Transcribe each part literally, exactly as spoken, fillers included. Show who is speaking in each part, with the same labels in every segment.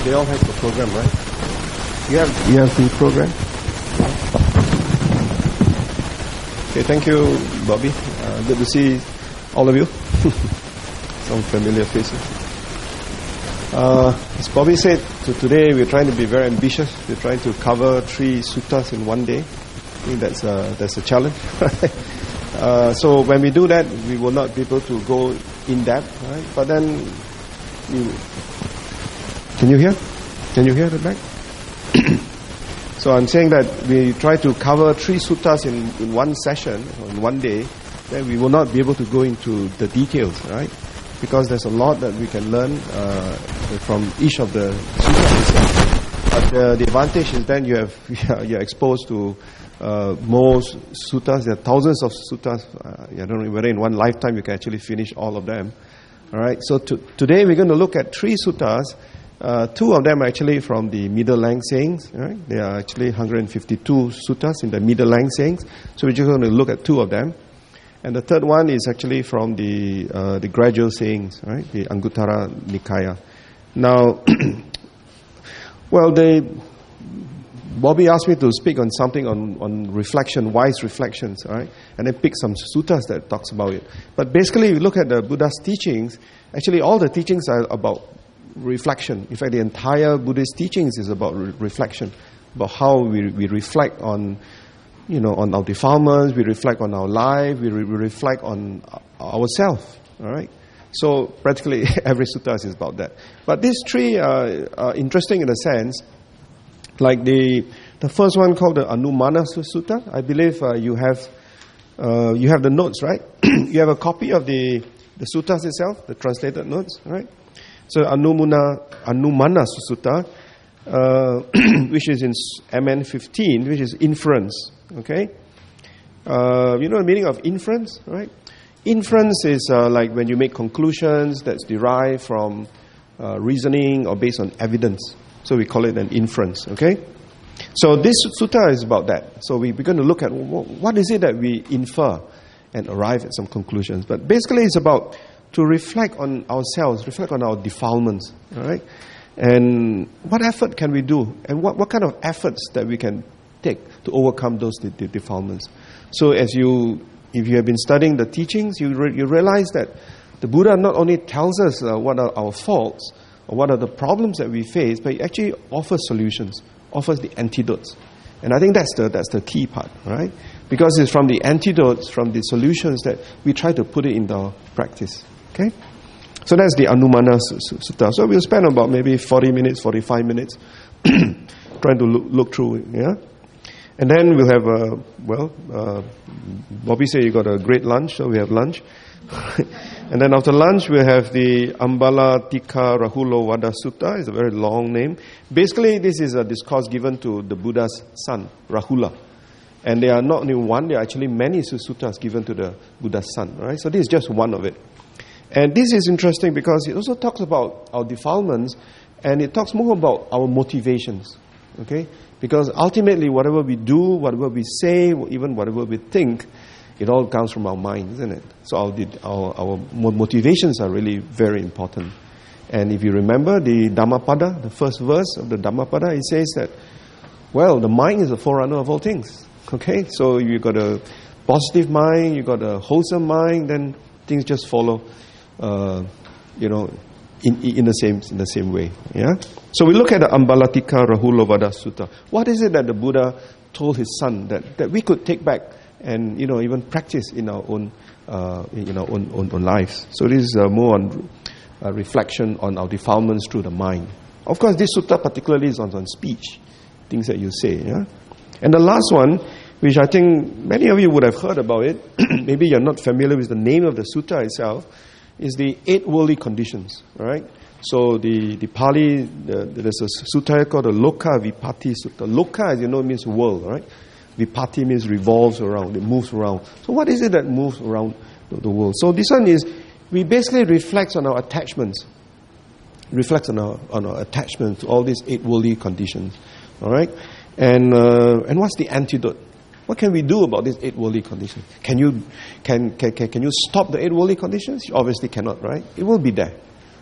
Speaker 1: they all have the program, right? You have you have the program. Okay, thank you, Bobby. Uh, good to see all of you. Some familiar faces. Uh, as Bobby said, so today we're trying to be very ambitious. We're trying to cover three suttas in one day. I think that's a, that's a challenge. uh, so when we do that, we will not be able to go in depth, right? But then, you, can you hear? Can you hear the back? So I'm saying that we try to cover three suttas in, in one session, or in one day, then we will not be able to go into the details, right? Because there's a lot that we can learn uh, from each of the suttas. But uh, the advantage is then you have you're exposed to uh, more suttas. There are thousands of suttas. Uh, I don't know whether in one lifetime you can actually finish all of them. All right. So to, today we're going to look at three suttas. Uh, two of them are actually from the middle length sayings. Right? There are actually one hundred fifty-two suttas in the middle length sayings. So we're just going to look at two of them. And the third one is actually from the uh, the gradual sayings, right? The Anguttara Nikaya. Now, well, they Bobby asked me to speak on something on, on reflection, wise reflections, right? And then pick some suttas that talks about it. But basically, if you look at the Buddha's teachings, actually all the teachings are about reflection. In fact, the entire Buddhist teachings is about re- reflection, about how we we reflect on, you know, on our defilements, we reflect on our life, we, re- we reflect on ourselves. All right. So practically every sutta is about that. But these three are, are interesting in a sense. Like the the first one called the Anumana Sutta. I believe uh, you have uh, you have the notes, right? You have a copy of the the suttas itself, the translated notes, right? So Anumana Anumana Sutta, uh, which is in M N fifteen, which is inference. Okay, uh, you know the meaning of inference, right? Inference is uh, like when you make conclusions that's derived from uh, reasoning or based on evidence. So we call it an inference. Okay, so this sutta is about that. So we, we're going to look at what is it that we infer and arrive at some conclusions. But basically, it's about to reflect on ourselves, reflect on our defilements. All right, and what effort can we do, and what, what kind of efforts that we can take to overcome those de- de- defilements. So as you, if you have been studying the teachings, you re- you realize that the Buddha not only tells us uh, what are our faults or what are the problems that we face, but he actually offers solutions, offers the antidotes. And I think that's the that's the key part, right? Because it's from the antidotes, from the solutions that we try to put it into practice. Okay? So that's the Anumana Sutta. So we'll spend about maybe forty minutes, forty-five minutes trying to look, look through it, yeah? And then we'll have a, well, uh, Bobby said you got a great lunch, so we have lunch. And then after lunch, we'll have the Ambalatika Rahula Vada Sutta. It's a very long name. Basically, this is a discourse given to the Buddha's son, Rahula. And there are not only one, there are actually many suttas given to the Buddha's son. Right? So this is just one of it. And this is interesting because it also talks about our defilements, and it talks more about our motivations. Okay? Because ultimately, whatever we do, whatever we say, even whatever we think, it all comes from our mind, isn't it? So our, our, our motivations are really very important. And if you remember the Dhammapada, the first verse of the Dhammapada, it says that, well, the mind is the forerunner of all things. Okay? So you've got a positive mind, you've got a wholesome mind, then things just follow, uh, you know, In, in the same in the same way, yeah. So we look at the Ambalatika Rahula Vada Sutta. What is it that the Buddha told his son that, that we could take back and, you know, even practice in our own uh, in our own, own, own lives? So this is uh, more on uh, reflection on our defilements through the mind. Of course, this sutta particularly is on, on speech, things that you say, yeah. And the last one, which I think many of you would have heard about it, maybe you're not familiar with the name of the sutta itself, is the eight worldly conditions, right? So the, the Pali, the, there's a sutta called the Loka Vipatti Sutta. Loka, as you know, means world, right? Vipatti means revolves around, it moves around. So what is it that moves around the, the world? So this one is, we basically reflect on our attachments, reflects on our on our attachment to all these eight worldly conditions, all right? And uh, and what's the antidote? What can we do about these eight worldly conditions? Can you can, can can can you stop the eight worldly conditions? You obviously cannot, right? It will be there.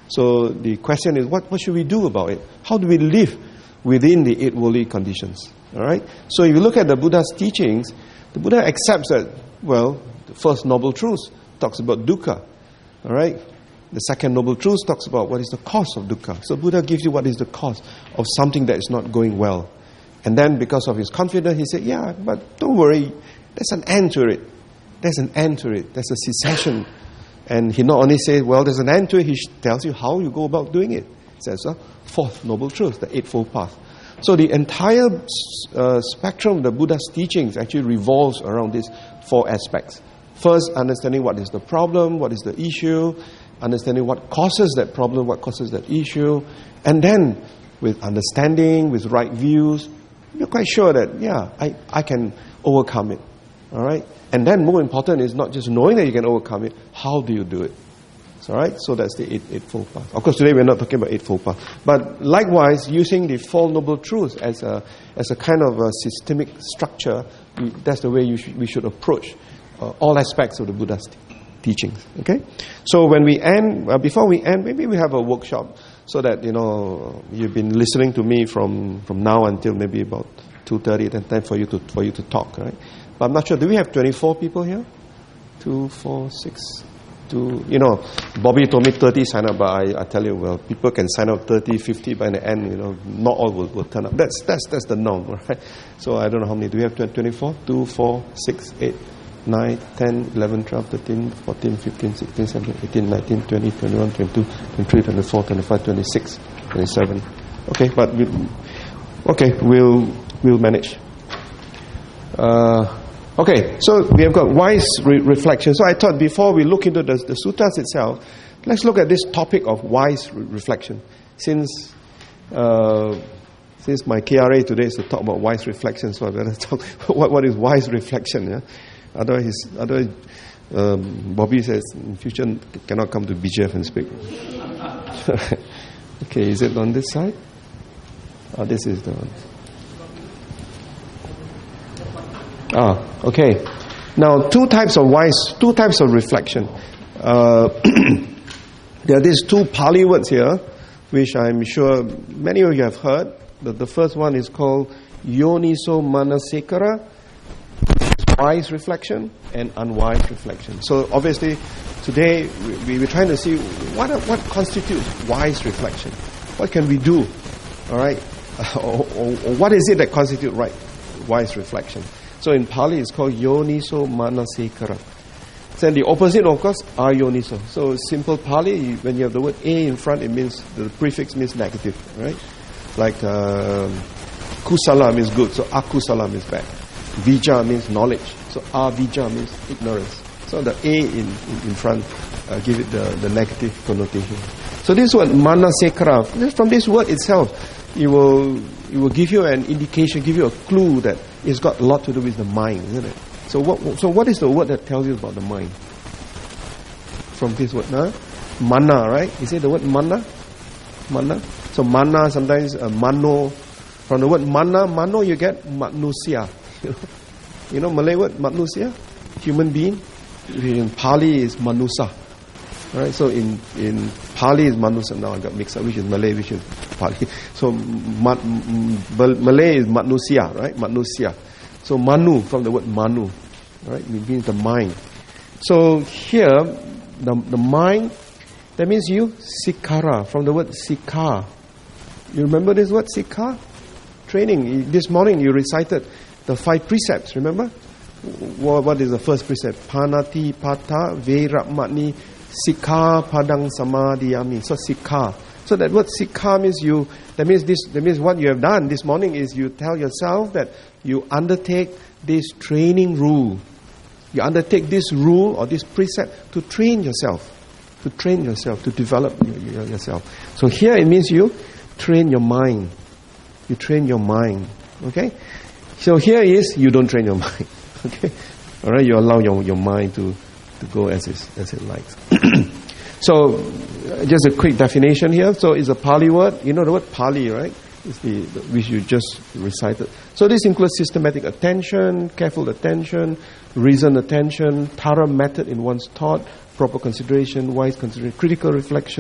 Speaker 1: So the question is, what, what should we do about it? How do we live within the eight worldly conditions? All right. So if you look at the Buddha's teachings, the Buddha accepts that, well, the first noble truth talks about dukkha. All right. The second noble truth talks about what is the cause of dukkha. So Buddha gives you what is the cause of something that is not going well. And then because of his confidence, he said, yeah, but don't worry, there's an end to it. There's an end to it. There's a cessation. And he not only says, well, there's an end to it, he tells you how you go about doing it. He says, uh, fourth noble truth, the eightfold path. So the entire uh, spectrum of the Buddha's teachings actually revolves around these four aspects. First, understanding what is the problem, what is the issue, understanding what causes that problem, what causes that issue, and then with understanding, with right views, you're quite sure that, yeah, I, I can overcome it. All right? And then more important is not just knowing that you can overcome it, how do you do it? All right? So that's the eight, eightfold path. Of course, today we're not talking about eightfold path. But likewise, using the Four Noble Truths as a as a kind of a systemic structure, we, that's the way you should, we should approach uh, all aspects of the Buddha's t- teachings. Okay? So when we end, uh, before we end, maybe we have a workshop so that, you know, you've been listening to me from, from now until maybe about two thirty, then time for you to for you to talk, right? But I'm not sure, do we have twenty-four people here? Two, four, six... To, you know, Bobby told me thirty sign up, but I, I tell you, well, people can sign up thirty, fifty, by the end, you know, not all will, will turn up. That's that's that's the norm, right? So I don't know how many. Do we have twenty-four? two, four, six, eight, nine, ten, eleven, twelve, thirteen, fourteen, fifteen, sixteen, seventeen, eighteen, nineteen, twenty, twenty-one, twenty-two, twenty-three, twenty-four, twenty-five, twenty-six, twenty-seven. Okay, but we, okay, we'll we'll manage. Uh, Okay, so we have got wise re- reflection. So I thought before we look into the, the suttas itself, let's look at this topic of wise re- reflection. Since uh, since my K R A today is to talk about wise reflection, so I better talk what what is wise reflection. Yeah, otherwise, otherwise um, Bobby says in future cannot come to B J F and speak. Okay, is it on this side? Oh, this is the one. Ah, okay. Now, two types of wise, two types of reflection. Uh, there are these two Pali words here, which I'm sure many of you have heard. The, the first one is called Yoniso Manasikara, wise reflection, and unwise reflection. So, obviously, today we, we're trying to see what what constitutes wise reflection. What can we do? All right, or, or, or what is it that constitutes right wise reflection? So in Pali, it's called Yoniso Manasikara. Then the opposite, of course, Ayoniso. So simple Pali, when you have the word A in front, it means, the prefix means negative, right? Like um, Kusala means good, so Akusala means bad. Vija means knowledge, so Avija means ignorance. So the A in, in, in front, uh, give it the, the negative connotation. So this word Manasikara, from this word itself, it will it will give you an indication, give you a clue that it's got a lot to do with the mind, isn't it? So what so what is the word that tells you about the mind? From this word, huh? Mana, right? Is it the word mana? Mana. So mana, sometimes uh, mano. From the word mana, mano you get manusia. You know, you know Malay word manusia? Human being. In Pali is manusa. Right, so in, in Pali is Manusa. Now I got mixed up, which is Malay, which is Pali. So ma, m, Malay is Manusia, right? Manusia. So Manu, from the word Manu, right? It means the mind. So here, the the mind, that means you, Sikara, from the word Sikha. You remember this word, Sikha? Training. This morning you recited the five precepts, remember? What, what is the first precept? Panati Pata Vairamani Sikha Padang Samadhiyami. So Sikha. So that word Sikha means you, that means this, that means what you have done this morning is you tell yourself that you undertake this training rule. You undertake this rule or this precept to train yourself. To train yourself, to develop your, yourself. So here it means you train your mind. You train your mind. Okay? So here is you don't train your mind. Okay? Alright, you allow your, your mind to to go as it, as it likes. So, just a quick definition here. So, it's a Pali word. You know the word Pali, right? It's the, the which you just recited. So, this includes systematic attention, careful attention, reasoned attention, thorough method in one's thought, proper consideration, wise consideration, critical reflection,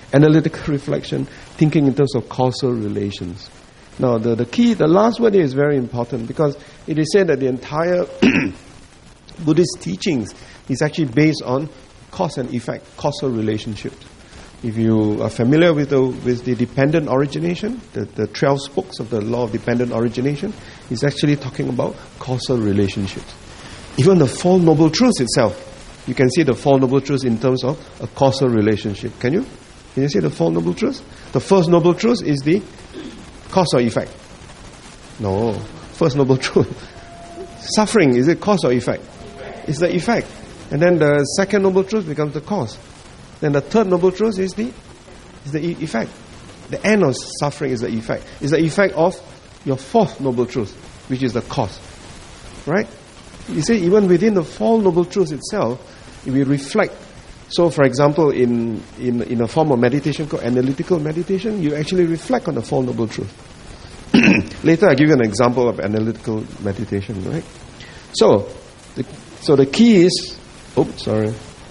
Speaker 1: analytical reflection, thinking in terms of causal relations. Now, the, the key, the last word here is very important because it is said that the entire Buddhist teachings is actually based on cause and effect, causal relationships. If you are familiar with the, with the dependent origination, the, the twelve spokes of the law of dependent origination, is actually talking about causal relationships. Even the Four Noble Truths itself, you can see the Four Noble Truths in terms of a causal relationship. Can you? Can you see the Four Noble Truths? The first Noble Truth is the cause or effect. No. First Noble Truth. Suffering, is it cause or effect? It's the effect. And then the second Noble Truth becomes the cause. Then the third Noble Truth is the is the e- effect. The end of suffering is the effect. It's the effect of your fourth Noble Truth, which is the cause. Right? You see, even within the Four Noble Truths itself, if we reflect. So, for example, in, in, in a form of meditation called analytical meditation, you actually reflect on the Four Noble Truths. Later, I'll give you an example of analytical meditation, right? So, the, so the key is... Oh, sorry.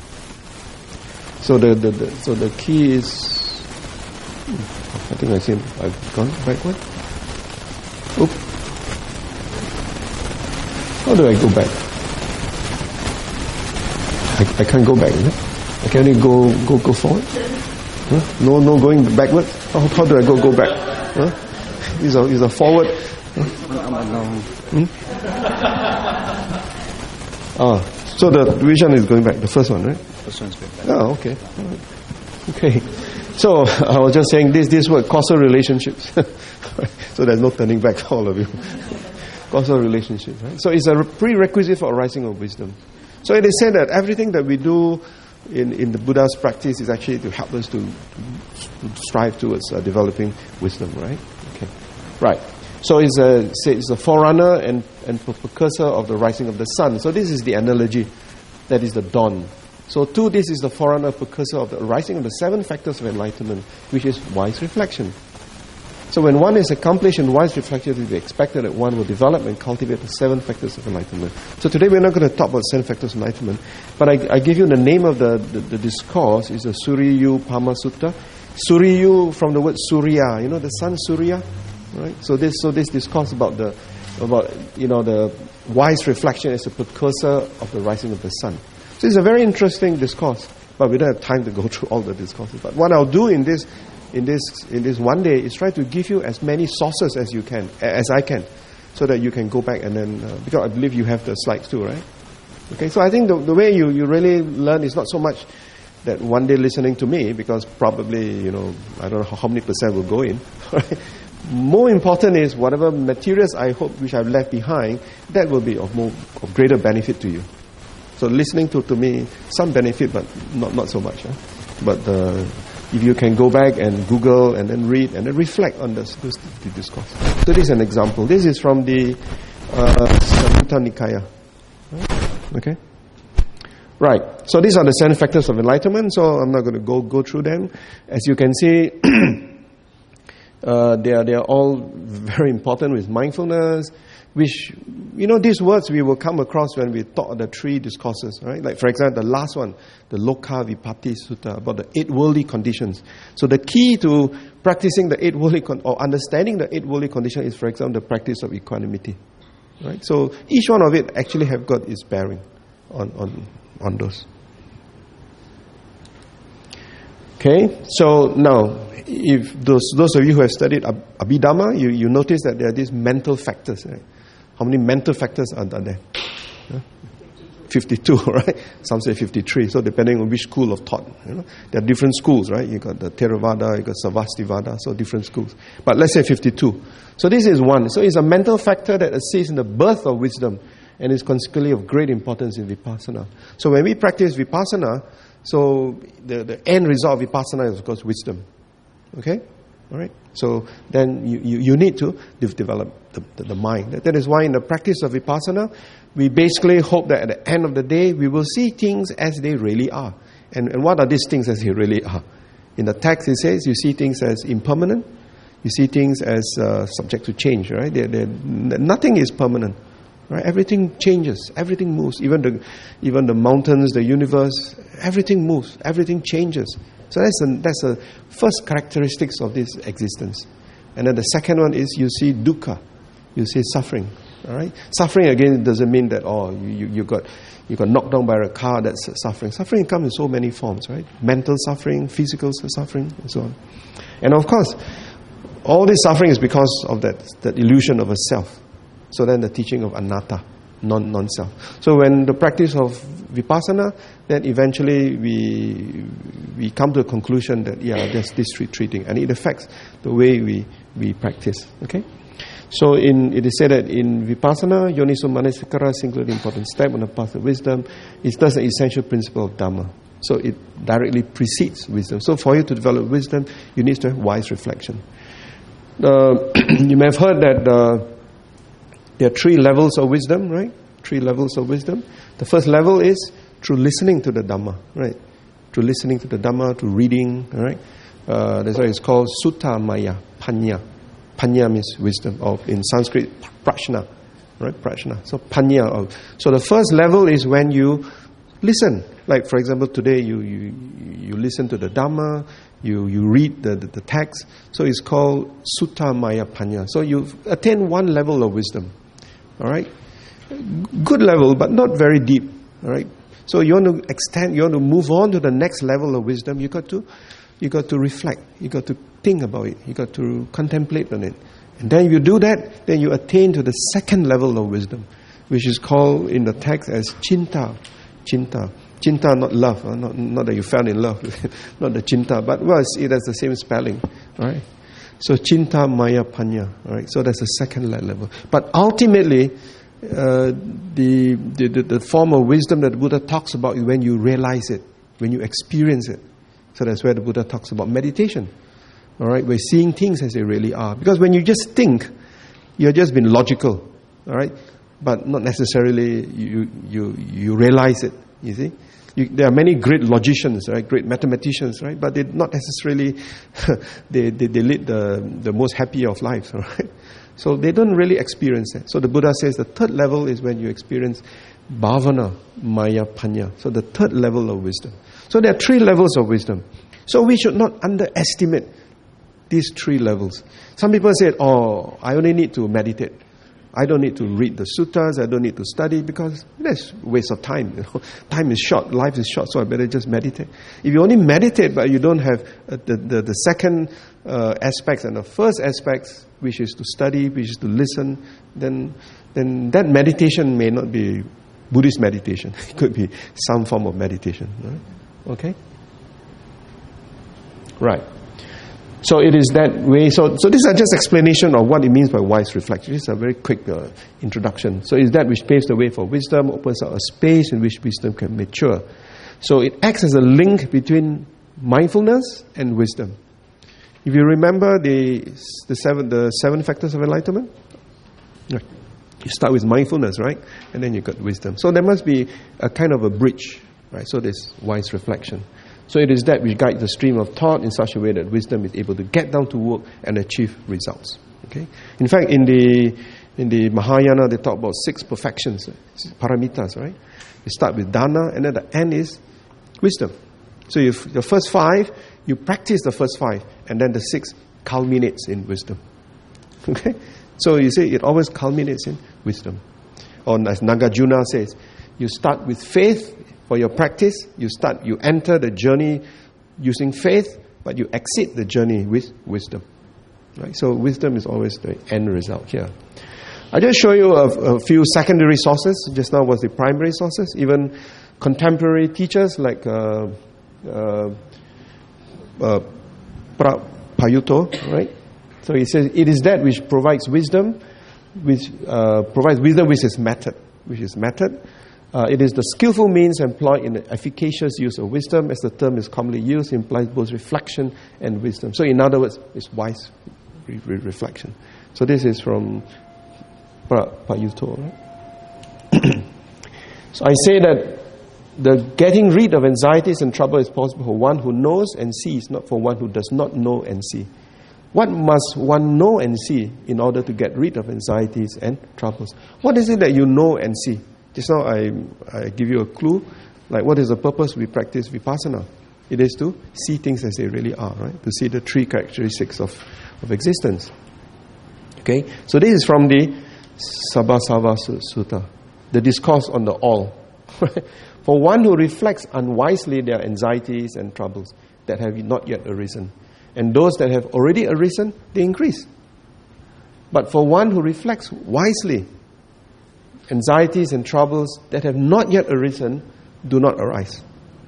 Speaker 1: So the, the, the so the key is... I think I see I've gone backward. Oop. How do I go back? I, I can't go back, is it? I can only go go go forward. Huh? No no going backward. How, how do I go go back? Huh? Is a is a forward. Huh? Hmm? Ah, so the which one is going back? The first one, right?
Speaker 2: First one's going back.
Speaker 1: Oh, okay. Right. Okay. So I was just saying this this word causal relationships. So there's no turning back for all of you. Causal relationships, right? So it's a prerequisite for arising of wisdom. So it is said that everything that we do in, in the Buddha's practice is actually to help us to, to strive towards uh, developing wisdom, right? Okay, right. So it's a it's a forerunner and and precursor of the rising of the sun. So this is the analogy, that is the dawn. So two, this is the forerunner, precursor of the rising of the seven factors of enlightenment, which is wise reflection. So when one is accomplished in wise reflection, it will be expected that one will develop and cultivate the seven factors of enlightenment. So today we're not going to talk about seven factors of enlightenment, but I, I give you the name of the, the, the discourse. Is the Suriyu Pama Sutta. Suriyu from the word Surya, you know the sun Surya, right? So this so this discourse about the about you know the wise reflection as a precursor of the rising of the sun. So it's a very interesting discourse, but we don't have time to go through all the discourses. But what I'll do in this in this in this one day is try to give you as many sources as you can, as I can, so that you can go back and then uh, because I believe you have the slides too, right? Okay, so I think the, the way you, you really learn is not so much that one day listening to me, because probably you know I don't know how, how many percent will go in. Right? More important is whatever materials I hope which I've left behind, that will be of more of greater benefit to you. So listening to, to me, some benefit, but not not so much. Huh? But uh, if you can go back and Google and then read and then reflect on this, this the discourse. So this is an example. This is from the uh, Samyutta Nikaya. Okay? Right. So these are the seven factors of enlightenment. So I'm not going to go go through them. As you can see, uh, they are they are all very important with mindfulness. Which, you know, these words we will come across when we talk the three discourses, right? Like, for example, the last one, the Loka Vipatti Sutta, about the eight worldly conditions. So the key to practicing the eight worldly, con- or understanding the eight worldly condition is, for example, the practice of equanimity, right? So each one of it actually have got its bearing on, on, on those. Okay, so now, if those those of you who have studied Abhidhamma, you, you notice that there are these mental factors, right? How many mental factors are there? Huh? fifty-two, right? Some say fifty-three. So depending on which school of thought, you know, there are different schools, right? You got the Theravada, you got Sarvastivada, so different schools. But let's say fifty-two. So this is one. So it's a mental factor that assists in the birth of wisdom, and is consequently of great importance in Vipassana. So when we practice Vipassana, so the, the end result of Vipassana is, of course, wisdom. Okay? All right. So then you, you, you need to develop the, the, the mind. That is why in the practice of Vipassana, we basically hope that at the end of the day, we will see things as they really are. And, and what are these things as they really are? In the text it says you see things as impermanent. You see things as uh, subject to change, right? They're, they're, nothing is permanent. Right? Everything changes. Everything moves. Even the, even the mountains, the universe, everything moves. Everything changes. So that's the that's the first characteristics of this existence. And then the second one is you see dukkha, you see suffering. All right, suffering again doesn't mean that oh you, you, you got you got knocked down by a car. That's suffering. Suffering comes in so many forms, right? Mental suffering, physical suffering, and so on. And of course, all this suffering is because of that that illusion of a self. So then the teaching of anatta, non non-self. So when the practice of vipassana, then eventually we we come to a conclusion that yeah, there's this treating, and it affects the way we we practice. Okay. So in, it is said that in Vipassana, Yoniso Manasikara, singularly important step on the path of wisdom, is thus an essential principle of Dhamma. So it directly precedes wisdom. So for you to develop wisdom, you need to have wise reflection. Uh, you may have heard that uh, there are three levels of wisdom, right? Three levels of wisdom. The first level is through listening to the Dhamma, right? Through listening to the Dhamma, through reading, right? Uh, that's why it's called Sutta Maya, Panya. Panya means wisdom, or in Sanskrit, prajna, right? Prajna. So panya. So the first level is when you listen. Like for example, today you you, you listen to the Dhamma, you you read the, the, the text. So it's called Sutta Maya Panya. So you attain one level of wisdom. All right, good level, but not very deep. All right. So you want to extend, you want to move on to the next level of wisdom. You got to. You got to reflect. You got to think about it. You got to contemplate on it. And then if you do that, then you attain to the second level of wisdom, which is called in the text as Chinta. Chinta. Chinta, not love. Uh, not, not that you fell in love. Not the Chinta. But well, it has the same spelling. Right? So Chinta Maya Panya. Right? So that's the second level. But ultimately, uh, the, the, the, the form of wisdom that the Buddha talks about is when you realize it, when you experience it. So that's where the Buddha talks about meditation. All right, we're seeing things as they really are. Because when you just think, you're just being logical. All right, but not necessarily you you you realize it. You see, you, there are many great logicians, right? Great mathematicians, right? But they not necessarily they, they they lead the the most happy of lives. All right, so they don't really experience it. So the Buddha says the third level is when you experience bhavana, maya, panya. So the third level of wisdom. So there are three levels of wisdom. So we should not underestimate these three levels. Some people say, oh, I only need to meditate. I don't need to read the suttas. I don't need to study because that's a waste of time. You know? Time is short. Life is short, so I better just meditate. If you only meditate but you don't have uh, the, the, the second uh, aspects and the first aspects, which is to study, which is to listen, then, then that meditation may not be Buddhist meditation. It could be some form of meditation. Right? Okay? Right. So it is that way. So, so these are just explanation of what it means by wise reflection. This is a very quick uh, introduction. So it's that which paves the way for wisdom, opens up a space in which wisdom can mature. So it acts as a link between mindfulness and wisdom. If you remember the the seven the seven factors of enlightenment, right. You start with mindfulness, right? And then you got wisdom. So there must be a kind of a bridge. Right, so there's wise reflection. So it is that which guides the stream of thought in such a way that wisdom is able to get down to work and achieve results. Okay. In fact, in the in the Mahayana, they talk about six perfections, paramitas. Right. You start with dana, and then the end is wisdom. So if the first five, you practice the first five, and then the sixth culminates in wisdom. Okay. So you see, it always culminates in wisdom. Or as Nagarjuna says, you start with faith. For your practice, you start, you enter the journey using faith, but you exit the journey with wisdom. Right? So wisdom is always the end result here. I just show you a, a few secondary sources. Just now was the primary sources. Even contemporary teachers like uh, uh, uh, pra, Payutto, right? So he says it is that which provides wisdom, which uh, provides wisdom, which is method, which is method. Uh, it is the skillful means employed in the efficacious use of wisdom, as the term is commonly used, implies both reflection and wisdom. So in other words, it's wise re- re- reflection. So this is from Payutto. Right? So I say that the getting rid of anxieties and trouble is possible for one who knows and sees, not for one who does not know and see. What must one know and see in order to get rid of anxieties and troubles? What is it that you know and see? Just now I, I give you a clue, like what is the purpose we practice vipassana? It is to see things as they really are, right? To see the three characteristics of, of existence. Okay? So this is from the Sabbasava Sutta, the discourse on the all. For one who reflects unwisely, there are anxieties and troubles that have not yet arisen. And those that have already arisen, they increase. But for one who reflects wisely, anxieties and troubles that have not yet arisen do not arise.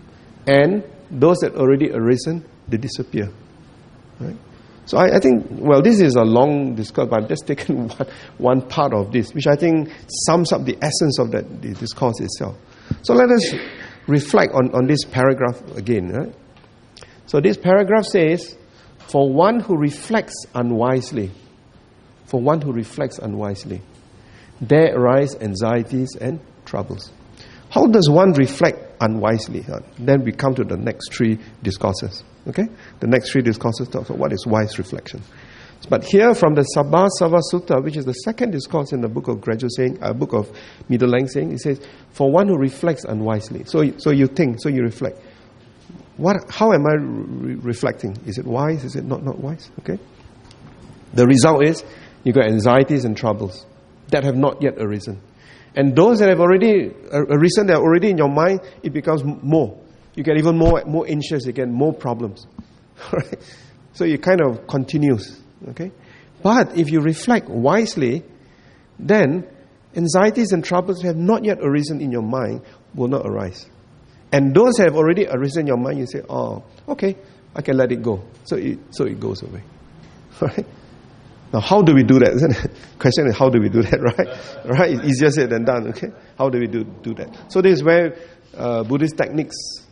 Speaker 1: And those that already arisen, they disappear. Right? So I, I think, well, this is a long discourse, but I've just taken one, one part of this, which I think sums up the essence of that the discourse itself. So let us reflect on, on this paragraph again. Right? So this paragraph says, for one who reflects unwisely, for one who reflects unwisely, there arise anxieties and troubles. How does one reflect unwisely? Then we come to the next three discourses. Okay? The next three discourses talk about what is wise reflection. But here from the Sabbasava Sutta, which is the second discourse in the book of Gradual Saying, uh, book of Middle Length Saying, it says, for one who reflects unwisely. So, so you think, so you reflect. What? How am I re- reflecting? Is it wise? Is it not, not wise? Okay? The result is, you got anxieties and troubles that have not yet arisen. And those that have already arisen, that are already in your mind, it becomes more. You get even more more anxious, you get more problems. Right? So it kind of continues. Okay? But if you reflect wisely, then anxieties and troubles that have not yet arisen in your mind will not arise. And those that have already arisen in your mind, you say, oh, okay, I can let it go. So it, so it goes away. Right? Now, how do we do that? Isn't it? Question is, how do we do that, right? Right? It's easier said than done, okay? How do we do, do that? So this is where uh, Buddhist techniques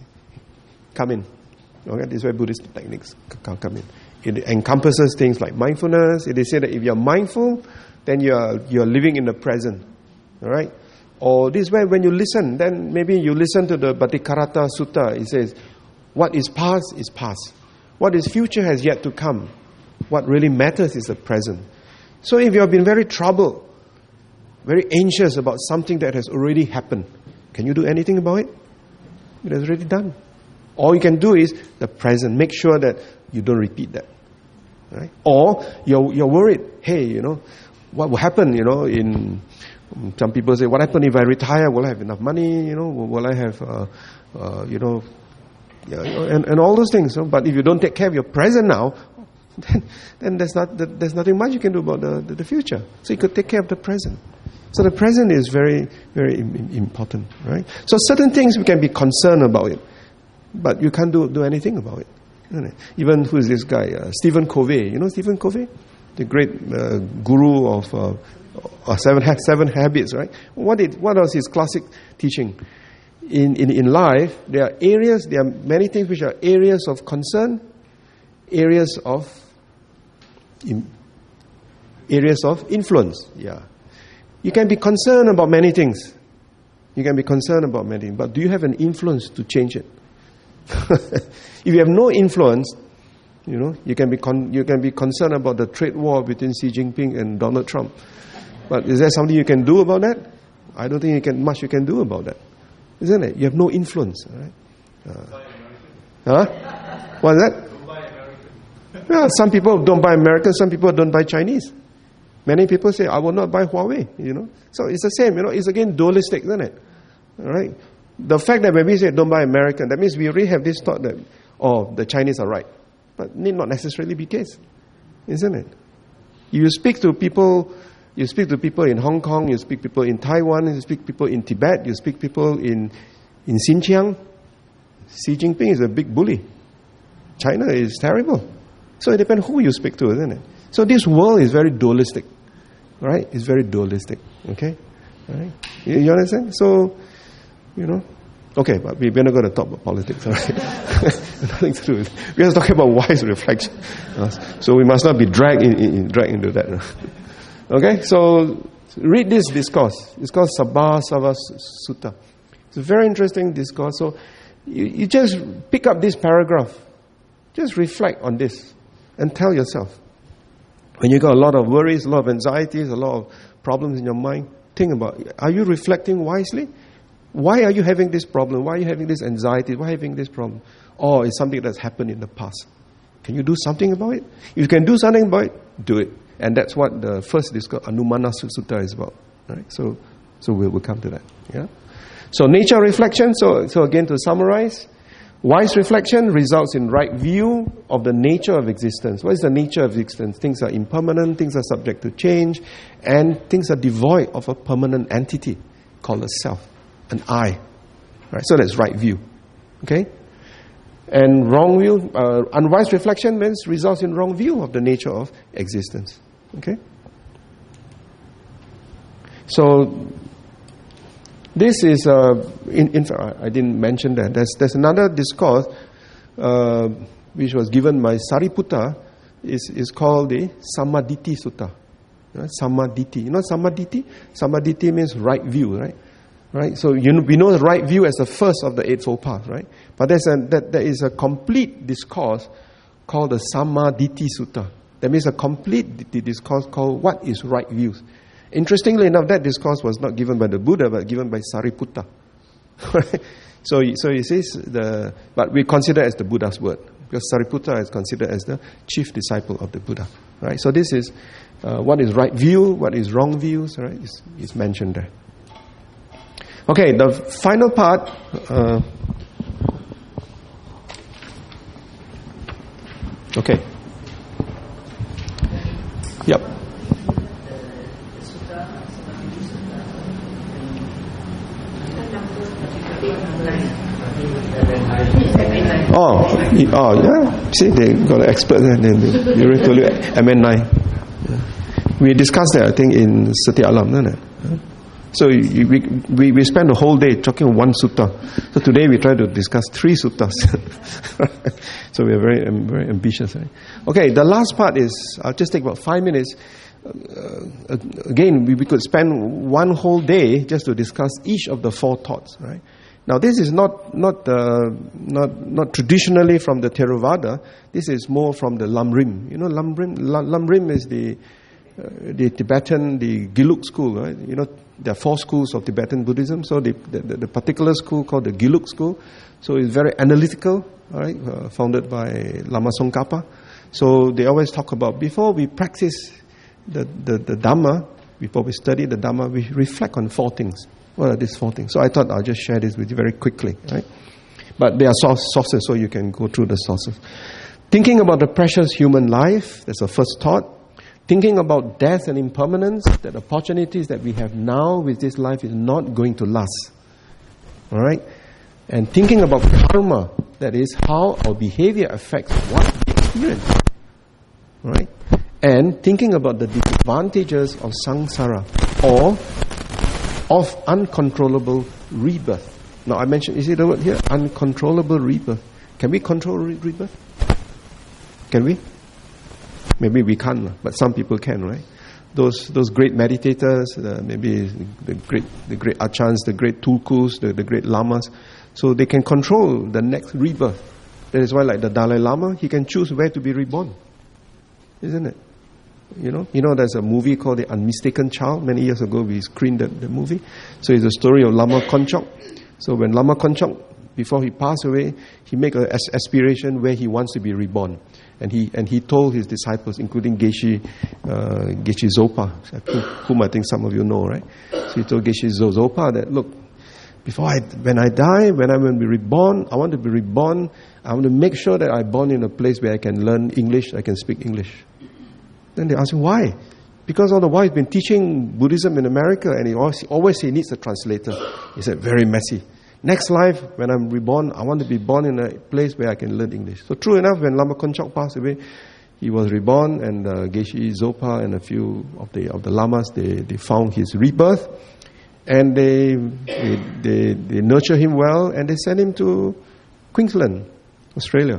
Speaker 1: come in. Okay? This is where Buddhist techniques come in. It encompasses things like mindfulness. It is said that if you're mindful, then you're you're living in the present. All right? Or this is where when you listen, then maybe you listen to the Bhattikarata Sutta. It says, what is past is past. What is future has yet to come. What really matters is the present. So if you have been very troubled, very anxious about something that has already happened, can you do anything about it? It has already done. All you can do is the present. Make sure that you don't repeat that. Right? Or you're you're worried. Hey, you know, what will happen? You know, in some people say, what happen if I retire? Will I have enough money? You know, will I have, uh, uh, you know, yeah, and and all those things. So, but if you don't take care of your present now, then then there's not there's nothing much you can do about the, the the future. So you could take care of the present. So the present is very very important, right? So certain things we can be concerned about it, but you can't do do anything about it. Isn't it? Even who is this guy? Uh, Stephen Covey. You know Stephen Covey, the great uh, guru of uh, uh, seven ha- seven habits, right? What did what was his classic teaching? In, in in life, there are areas, there are many things which are areas of concern, areas of in, areas of influence. Yeah, you can be concerned about many things. You can be concerned about many things, but do you have an influence to change it? If you have no influence, you know, you can be con- you can be concerned about the trade war between Xi Jinping and Donald Trump. But is there something you can do about that? I don't think you can much you can do about that, isn't it? You have no influence, right? Uh, huh? What is that? Well, some people don't buy American, some people don't buy Chinese. Many people say, I will not buy Huawei, you know. So it's the same, you know, it's again dualistic, isn't it? All right? The fact that when we say don't buy American, that means we already have this thought that, oh, the Chinese are right. But need not necessarily be the case, isn't it? You speak to people, you speak to people in Hong Kong, you speak to people in Taiwan, you speak to people in Tibet, you speak to people in, in Xinjiang. Xi Jinping is a big bully. China is terrible. So it depends who you speak to, isn't it? So this world is very dualistic, right? It's very dualistic, okay? All right? You, you understand? So, you know, okay, but we're not going to talk about politics, all right? Nothing to do with it. We're talking about wise reflection. So we must not be dragged, in, in, dragged into that. Okay, so read this discourse. It's called Sabbasava Sutta. It's a very interesting discourse. So you, you just pick up this paragraph. Just reflect on this and tell yourself. When you got a lot of worries, a lot of anxieties, a lot of problems in your mind, think about it. Are you reflecting wisely? Why are you having this problem? Why are you having this anxiety? Why are you having this problem? or it's something that's happened in the past. Can you do something about it? If you can do something about it, do it. And that's what the first discourse, Anumana Sutta, is about. Right? So, so we'll, we'll come to that. Yeah. So nature reflection. So, so again, to summarize, wise reflection results in right view of the nature of existence. What is the nature of existence? Things are impermanent, things are subject to change, and things are devoid of a permanent entity called a self, an I. Right? So that's right view. Okay? And wrong view, uh, unwise reflection means results in wrong view of the nature of existence. Okay? So this is, uh, in, in fact, I didn't mention that. There's, there's another discourse uh, which was given by Sariputta. Is is called the Sammaditthi Sutta. You know, Sammaditthi. You know Sammaditthi? Sammaditthi means right view, right? Right. So you know, we know the right view as the first of the Eightfold Path, right? But there's a, that there is a complete discourse called the Sammaditthi Sutta. That means a complete discourse called what is right views. Interestingly enough, that discourse was not given by the Buddha, but given by Sariputta. so, so he says the, but we consider as the Buddha's word, because Sariputta is considered as the chief disciple of the Buddha. Right. So this is uh, what is right view, what is wrong views. Right, is is mentioned there. Okay, the final part. Uh, okay. Yep. Oh, oh, yeah. See, they got an expert there. They, they already told you M N nine. Yeah. We discussed that, I think, in Satya Alam, isn't it? So we, we we spend the whole day talking one sutta. So today we try to discuss three suttas. So we are very very ambitious. Right? Okay, the last part is, I'll just take about five minutes. Uh, again, we, we could spend one whole day just to discuss each of the four thoughts. Right? Now, this is not not uh, not not traditionally from the Theravada. This is more from the Lamrim. You know, Lamrim. Lamrim is the uh, the Tibetan, the Gelug school. Right? You know, there are four schools of Tibetan Buddhism. So the the, the particular school called the Gelug school. So it's very analytical. All right, uh, founded by Lama Tsongkhapa. So they always talk about, before we practice the the, the Dhamma, before we study the Dhamma, we reflect on four things. What are these four things? So I thought I'll just share this with you very quickly, right? But there are source, sources, so you can go through the sources. Thinking about the precious human life, that's the first thought. Thinking about death and impermanence, that opportunities that we have now with this life is not going to last. All right? And thinking about karma, that is how our behavior affects what we experience. All right? And thinking about the disadvantages of samsara, or of uncontrollable rebirth. Now I mentioned, you see the word here? Uncontrollable rebirth. Can we control re- rebirth? Can we? Maybe we can't, but some people can, right? Those those great meditators, uh, maybe the great the great achans, the great tulkus, the, the great lamas, so they can control the next rebirth. That is why, like the Dalai Lama, he can choose where to be reborn. Isn't it? You know, you know, there's a movie called The Unmistaken Child. Many years ago, we screened the, the movie. So it's the story of Lama Konchok. So when Lama Konchok, before he passed away, he made an aspiration where he wants to be reborn, and he and he told his disciples, including Geshe uh, Geshe Zopa, whom I think some of you know, right? So he told Geshe Zopa that, look, before I, when I die, when I'm going to be reborn, I want to be reborn. I want to make sure that I'm born in a place where I can learn English, I can speak English. Then they ask him, why? Because all the while he's been teaching Buddhism in America, and he always, always he needs a translator. He said, very messy. Next life, when I'm reborn, I want to be born in a place where I can learn English. So true enough, when Lama Konchok passed away, he was reborn, and uh, Geshe Zopa and a few of the of the lamas, they, they found his rebirth, and they, they they they nurture him well, and they sent him to Queensland, Australia.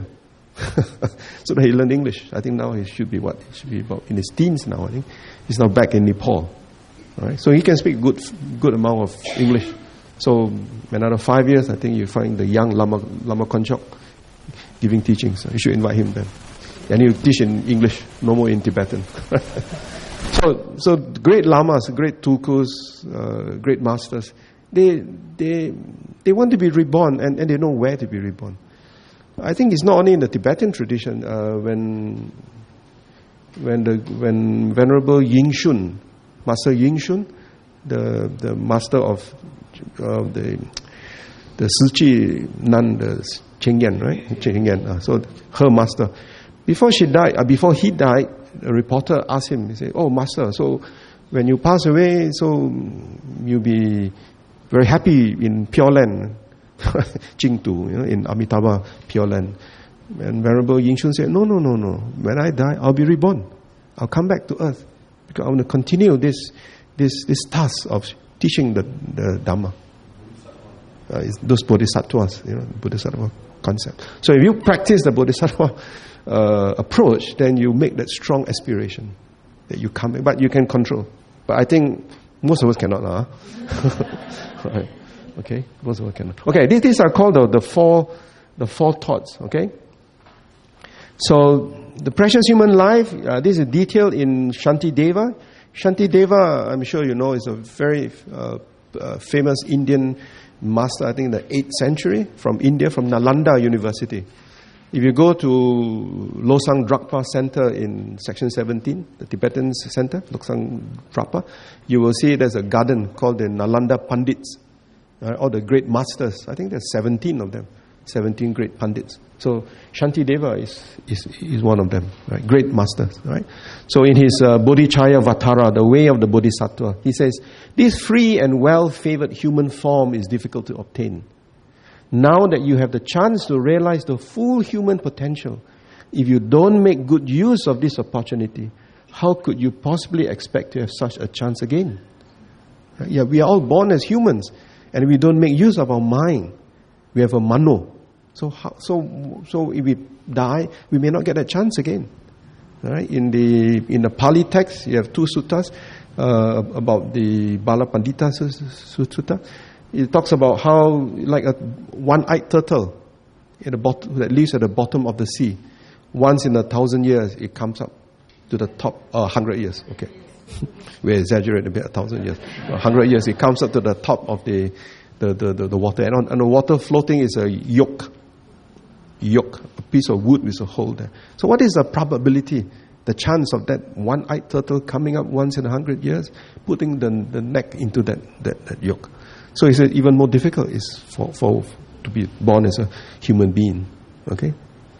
Speaker 1: So that he learned English. I think now he should be what? He should be about in his teens now, I think. He's now back in Nepal. All right? So he can speak good good amount of English. So another five years, I think you find the young Lama Lama Konchok giving teachings. So you should invite him then. And he'll teach in English, no more in Tibetan. so so great lamas, great tulkus, uh, great masters, they they they want to be reborn, and, and they know where to be reborn. I think it's not only in the Tibetan tradition. Uh, when when the when Venerable Yin Shun, Master Yin Shun, the the master of uh, the the Sichi nun, the Cheng Yen, right? Cheng Yen. Uh, so her master, before she died, uh, before he died, a reporter asked him. He said, "Oh, master, so when you pass away, so you'll be very happy in Pure Land." Jingtu, you know, in Amitabha Pure Land. And Venerable Yin Shun said, no, no, no, no. When I die, I'll be reborn. I'll come back to earth. Because I want to continue this this this task of teaching the, the Dhamma. Uh, it's those bodhisattvas, you know, bodhisattva concept. So if you practice the bodhisattva uh, approach, then you make that strong aspiration that you come back. But you can control. But I think most of us cannot. Huh? Right. Okay, most of us cannot. Okay, these, these are called the, the four, the four thoughts. Okay, so the precious human life. Uh, this is detailed in Shantideva. Shantideva, I'm sure you know, is a very uh, uh, famous Indian master. I think in the eighth century from India, from Nalanda University. If you go to Losang Drakpa Center in section seventeen, the Tibetan center, Losang Drakpa, you will see there's a garden called the Nalanda Pandits. Uh, all the great masters. I think there's seventeen of them. seventeen great Pandits. So Shantideva is, is, is one of them. Right? Great masters. Right? So in his uh, Bodhichaya Vatara, the way of the Bodhisattva, he says, this free and well-favored human form is difficult to obtain. Now that you have the chance to realize the full human potential, if you don't make good use of this opportunity, how could you possibly expect to have such a chance again? Right? Yeah, we are all born as humans. And we don't make use of our mind. We have a mano. So, how, so, so if we die, we may not get a chance again. Right? In the in the Pali text, you have two suttas uh, about the Bala Pandita Sutta. It talks about how, like a one-eyed turtle at the bottom, that lives at the bottom of the sea. Once in a thousand years, it comes up to the top. A uh, hundred years, okay. We exaggerate a bit, a thousand years. A hundred years, it comes up to the top of the the, the, the, the water. And on and the water floating is a yoke. Yoke, a piece of wood with a hole there. So what is the probability, the chance of that one-eyed turtle coming up once in a hundred years, putting the, the neck into that, that, that yoke? So he said even more difficult is for, for to be born as a human being. Okay?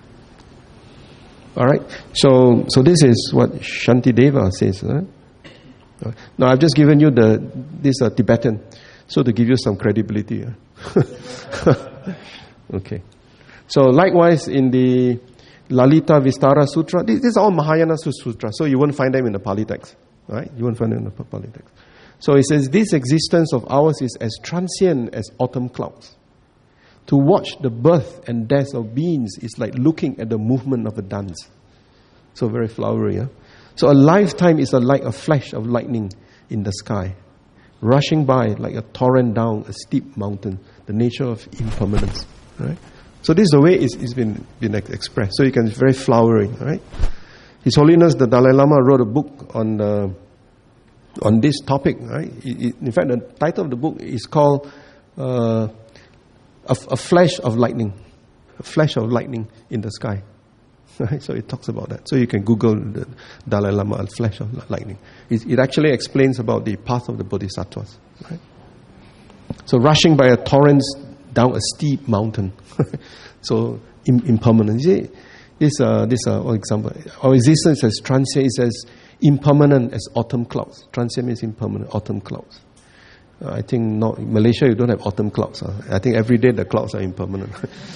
Speaker 1: Alright? So so this is what Shantideva says. Huh? Now I've just given you the this uh, Tibetan, so to give you some credibility. Uh. Okay. So likewise in the Lalita Vistara Sutra, these, these are all Mahayana Sutra, so you won't find them in the Pali text, right? You won't find them in the Pali text. So it says, this existence of ours is as transient as autumn clouds. To watch the birth and death of beings is like looking at the movement of a dance. So very flowery. Huh? So a lifetime is a, like a flash of lightning in the sky, rushing by like a torrent down a steep mountain, the nature of impermanence. Right? So this is the way it's, it's been, been expressed. So you can, it's very flowery. Right? His Holiness the Dalai Lama wrote a book on the, on this topic. Right? It, it, in fact, the title of the book is called uh, a, a Flash of Lightning. A flash of lightning in the sky. Right? So it talks about that. So you can Google the Dalai Lama, a flash of lightning. It, it actually explains about the path of the Bodhisattvas. Right? So rushing by a torrent down a steep mountain. So im- impermanent. You see, this uh, this uh, example. Our existence as transient is as impermanent as autumn clouds. Transient means impermanent. Autumn clouds. Uh, I think not in Malaysia you don't have autumn clouds. Huh? I think every day the clouds are impermanent.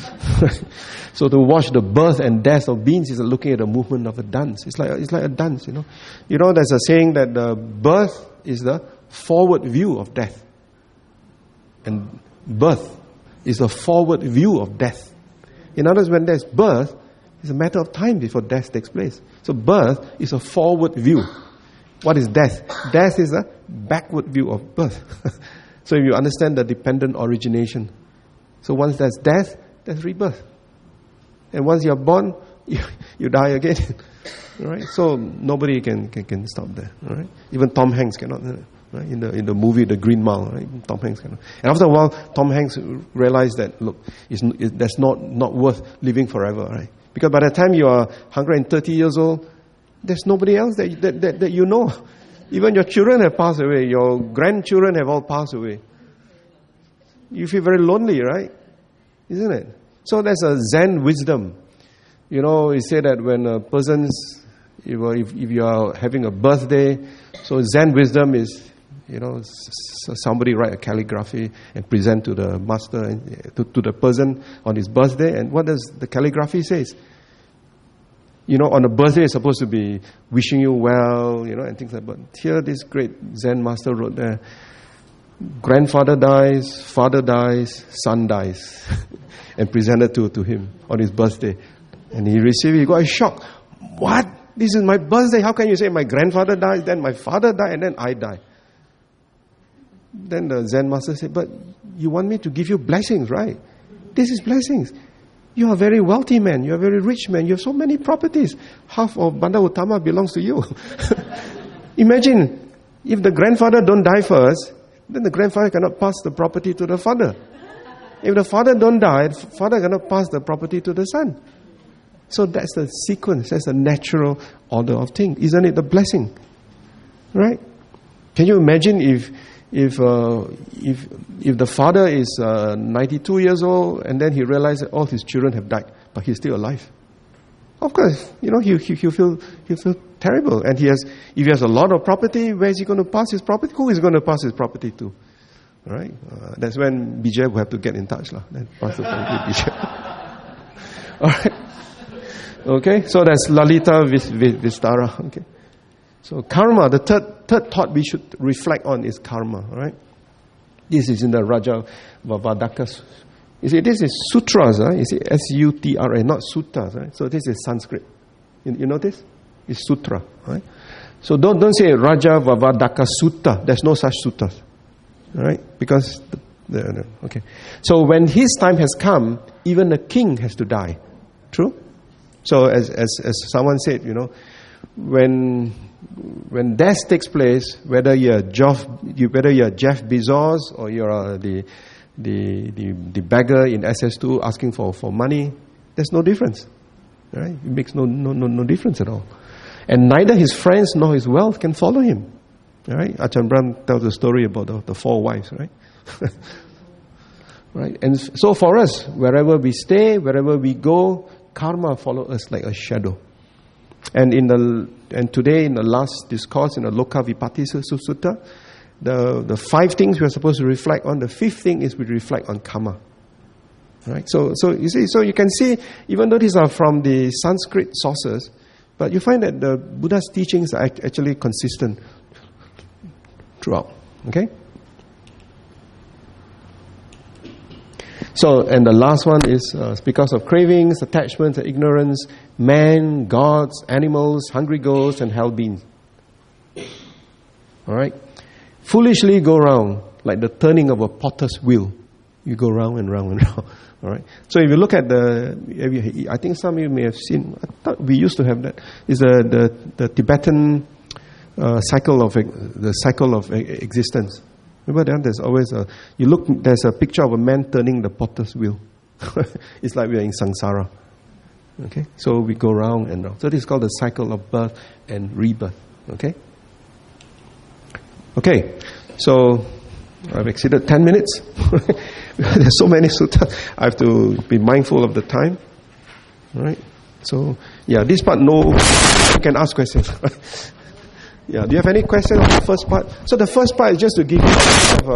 Speaker 1: So to watch the birth and death of beings is looking at the movement of a dance. It's like it's like a dance, you know. You know, there's a saying that the birth is the forward view of death, and birth is a forward view of death. In other words, when there's birth, it's a matter of time before death takes place. So birth is a forward view. What is death? Death is a backward view of birth. So if you understand the dependent origination. So once there's death, there's rebirth. And once you're born, you, you die again. All right? So nobody can, can, can stop there. All right? Even Tom Hanks cannot. right? In the in the movie The Green Mile, right? Tom Hanks kind of. And after a while, Tom Hanks realized that look, it's, it, that's not not worth living forever, right? Because by the time you are one hundred thirty years old, there's nobody else that that, that that you know. Even your children have passed away. Your grandchildren have all passed away. You feel very lonely, right? Isn't it? So there's a Zen wisdom. You know, you say that when a person's, you know, if, if you are having a birthday, so Zen wisdom is, you know, somebody write a calligraphy and present to the master, to, to the person on his birthday. And what does the calligraphy say? You know, on a birthday, it's supposed to be wishing you well, you know, and things like that. But here, this great Zen master wrote there, grandfather dies, father dies, son dies, and presented to, to him on his birthday. And he received it, he got a shock. What? This is my birthday. How can you say my grandfather dies, then my father died, and then I die? Then the Zen master said, but you want me to give you blessings, right? This is blessings. You are a very wealthy man. You are a very rich man. You have so many properties. Half of Bandar Utama belongs to you. Imagine, if the grandfather don't die first, then the grandfather cannot pass the property to the father. If the father don't die, the father cannot pass the property to the son. So that's the sequence. That's the natural order of things. Isn't it the blessing? Right? Can you imagine if if uh, if if the father is uh, ninety-two years old and then he realizes that all his children have died, but he's still alive? Of course, you know, he he he'll feel he'll feel terrible. And he has if he has a lot of property, where is he going to pass his property? Who is going to pass his property to? All right? Uh, that's when Bijay will have to get in touch, lah. Then pass the property to Bijay. All right. Okay, so that's Lalita Vistara. Okay, so karma, the third third thought we should reflect on is karma. All right, this is in the Raja Vavadaka. You see, this is sutras. Huh? You see, S U T R A, not suttas. Right? So this is Sanskrit. You, you notice? It's sutra. Right? So don't don't say Raja Vavadaka Sutta. There's no such suttas. All right, because the, the, the, okay. So when his time has come, even the king has to die. True. So as as as someone said, you know, when when death takes place, whether you're Jeff, you whether you're Jeff Bezos or you're uh, the, the the the beggar in S S two asking for, for money, there's no difference, right? It makes no no no no difference at all, and neither his friends nor his wealth can follow him, right? Ajahn Brahm tells the story about the, the four wives, right? Right, and so for us, wherever we stay, wherever we go, karma follows us like a shadow. And in the and today in the last discourse in the Loka Vipatisa Sutta, the the five things we are supposed to reflect on. The fifth thing is we reflect on karma. Right. So so you see, so you can see, even though these are from the Sanskrit sources, but you find that the Buddha's teachings are actually consistent throughout. Okay. So, and the last one is uh, because of cravings, attachments, and ignorance, man, gods, animals, hungry ghosts, and hell beings. All right? Foolishly go round like the turning of a potter's wheel. You go round and round and round. All right? So if you look at the, I think some of you may have seen, I thought we used to have that, is the, the, the Tibetan uh, cycle of, the cycle of existence. Remember that? There's always a, you look, there's a picture of a man turning the potter's wheel. It's like we're in samsara. Okay? So we go round and round. So this is called the cycle of birth and rebirth. Okay? Okay. So I've exceeded ten minutes. There's so many suttas. I have to be mindful of the time. All right? So, yeah, this part, no, you can ask questions. Yeah, do you have any questions on the first part? So the first part is just to give you a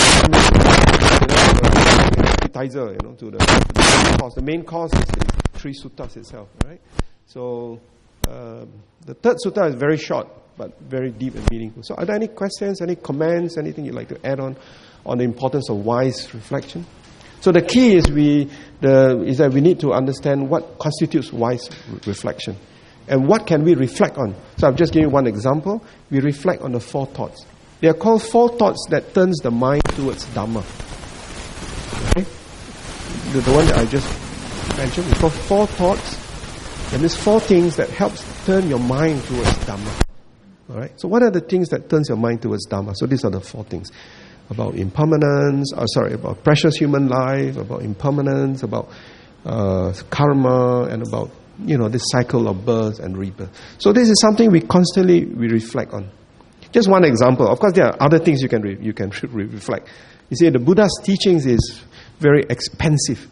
Speaker 1: appetizer, you know, to the, to the main course. The main course is the three suttas itself, right? So uh, the third sutta is very short, but very deep and meaningful. So are there any questions, any comments, anything you'd like to add on, on the importance of wise reflection? So the key is we, the is that we need to understand what constitutes wise reflection. And what can we reflect on? So I've just given you one example. We reflect on the four thoughts. They are called four thoughts that turns the mind towards Dhamma. Okay? The, the one that I just mentioned is called four thoughts. And there's four things that helps turn your mind towards Dhamma. All right. So what are the things that turns your mind towards Dhamma? So these are the four things. About impermanence, oh, sorry, about precious human life, about impermanence, about uh, karma, and about, you know, this cycle of birth and rebirth. So this is something we constantly we reflect on. Just one example. Of course, there are other things you can re- you can re- reflect. You see, the Buddha's teachings is very expensive.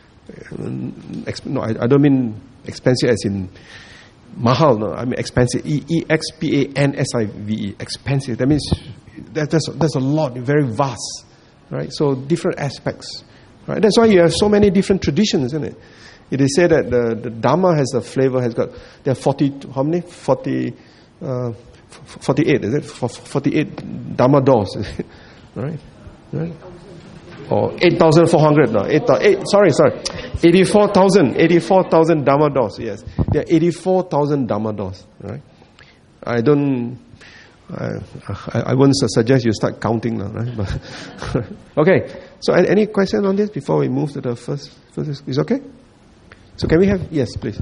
Speaker 1: No, I, I don't mean expensive as in mahal. No, I mean expensive. E E X P A N S I V E. Expensive. That means that there's there's a lot, very vast, right? So different aspects, right? That's why you have so many different traditions, isn't it? It is said that the, the Dhamma has a flavor. Has got there are forty. How many? Forty. Uh, forty-eight. Is it? Forty-eight Dhamma doors. Right? Right? Or eight thousand four hundred. No, eight, eight. Sorry, sorry. Eighty-four thousand. Eighty-four thousand Dhamma doors. Yes, there are eighty-four thousand Dhamma doors. Right? I don't. I, I, I wouldn't suggest you start counting now, right? But okay. So, any question on this before we move to the first? first is okay? So, can we have? Yes, please.
Speaker 2: Uh,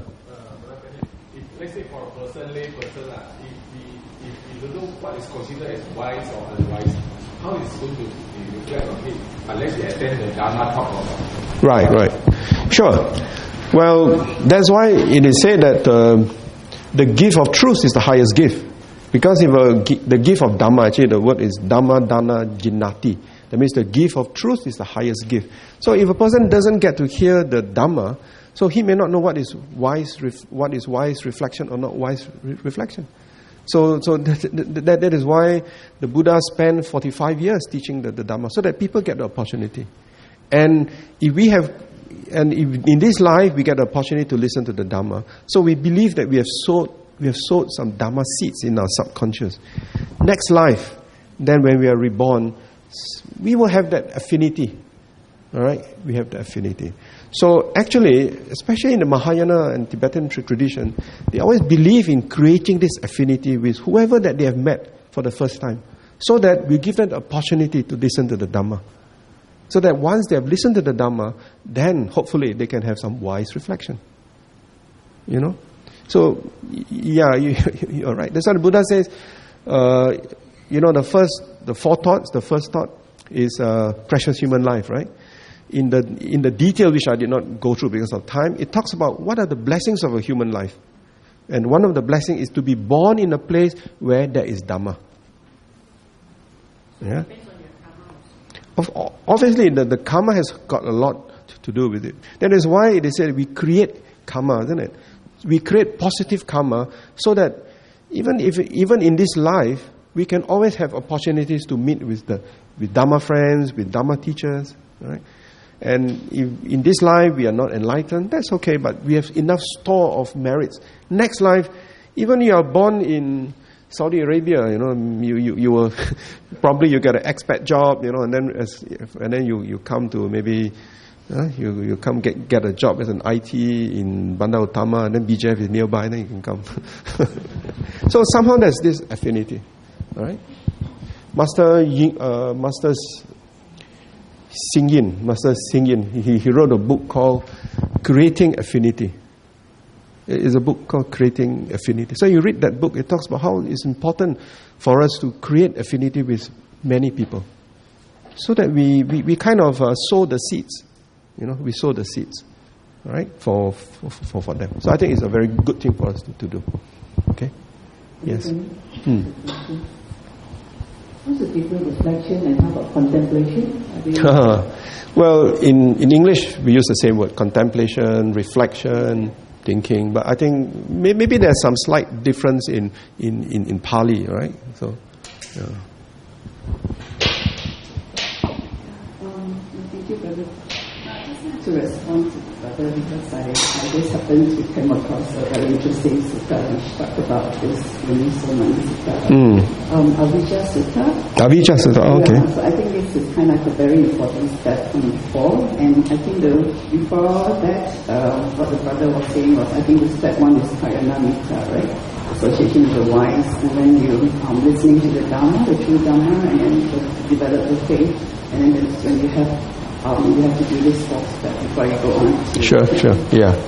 Speaker 2: if, let's say for a person, lay person, uh, if we if we don't know what is considered as wise or unwise, how is it going to be reflected on him unless you attend the Dharma talk about?
Speaker 1: Right, right. Sure. Well, that's why it is said that uh, the gift of truth is the highest gift. Because if a, the gift of Dhamma, actually the word is Dhamma Dana Jinnati. That means the gift of truth is the highest gift. So if a person doesn't get to hear the Dhamma, so he may not know what is wise, what is wise reflection or not wise re- reflection. So, so that, that, that is why the Buddha spent forty-five years teaching the, the Dhamma, so that people get the opportunity. And if we have, and if in this life we get the opportunity to listen to the Dhamma, so we believe that we have sowed, we have sowed some Dhamma seeds in our subconscious. Next life, then when we are reborn, we will have that affinity. All right, we have the affinity. So actually, especially in the Mahayana and Tibetan tradition, they always believe in creating this affinity with whoever that they have met for the first time, so that we give them the opportunity to listen to the Dhamma. So that once they have listened to the Dhamma, then hopefully they can have some wise reflection. You know? So, yeah, you, you're right. That's why the Buddha says, uh, you know, the first, the four thoughts, the first thought is uh, precious human life, right? In the in the detail which I did not go through because of time, it talks about what are the blessings of a human life. And one of the blessings is to be born in a place where there is Dhamma. Yeah? Obviously, the, the karma has got a lot to do with it. That is why they say we create karma, isn't it? We create positive karma so that even if even in this life, we can always have opportunities to meet with the with Dhamma friends, with Dhamma teachers, right? And if in this life we are not enlightened, that's okay, but we have enough store of merits. Next life, even you are born in Saudi Arabia, you know, you you, you will probably you get an expat job, you know, and then as and then you, you come to maybe uh, you you come get get a job as an I T in Bandar Utama, and then B J F is nearby, and then you can come. So somehow there's this affinity, all right? Master uh, Master Xing Yin, Master Xing Yin, he he wrote a book called Creating Affinity. It's a book called Creating Affinity. So you read that book, it talks about how it's important for us to create affinity with many people, so that we, we, we kind of uh, sow the seeds, you know, we sow the seeds, right, for, for, for, for them. So I think it's a very good thing for us to, to do. Okay? Yes. Hmm.
Speaker 3: What's the difference reflection and how about contemplation?
Speaker 1: Well, in, in English, we use the same word, contemplation, reflection, thinking, but I think maybe there's some slight difference in, in, in, in Pali, right? So, yeah.
Speaker 3: Um, thank you, Brother. To respond to Brother, because I, I just happened to come across a very interesting sutta which talked about this Unisoman Sutta.
Speaker 1: Mm.
Speaker 3: Um, Avijja Sutta.
Speaker 1: Avijja Sutta, oh, okay.
Speaker 3: Yeah, so I think this is kind of like a very important step in four, and I think the before that, uh, what the brother was saying was, I think the step one is Kayana Mitra, right? Association with the wise, and then you um, listening to the Dhamma, the true Dhamma, and then you develop the faith, and then when you have Um, you have to do this fourth step before you go on.
Speaker 1: Sure, sure. Yeah, yeah.